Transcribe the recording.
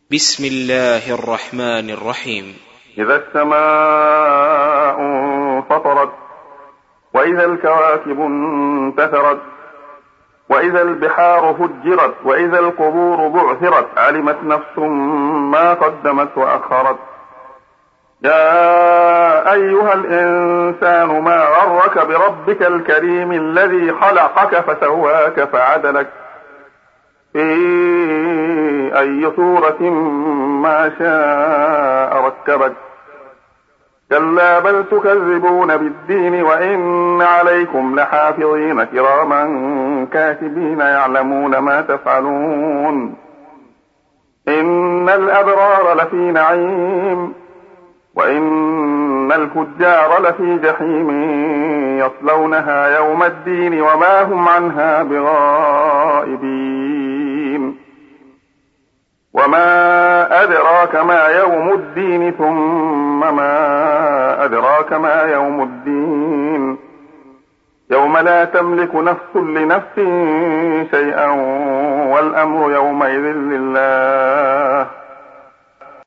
بسم الله الرحمن الرحيم. إذا السماء انفطرت وإذا الكواكب انتثرت وإذا البحار فجرت وإذا القبور بعثرت علمت نفس ما قدمت وأخرت. يا أيها الإنسان ما غرك بربك الكريم الذي خلقك فسواك فعدلك في أي صورة ما شاء ركبك. كلا بل تكذبون بالدين وإن عليكم لحافظين كراما كاتبين يعلمون ما تفعلون. إن الأبرار لفي نعيم وإن الفجار لفي جحيم يصلونها يوم الدين وما هم عنها بغائبين. وما أدراك ما يوم الدين ثم ما أدراك ما يوم الدين يوم لا تملك نفس لنفس شيئا والأمر يومئذ لله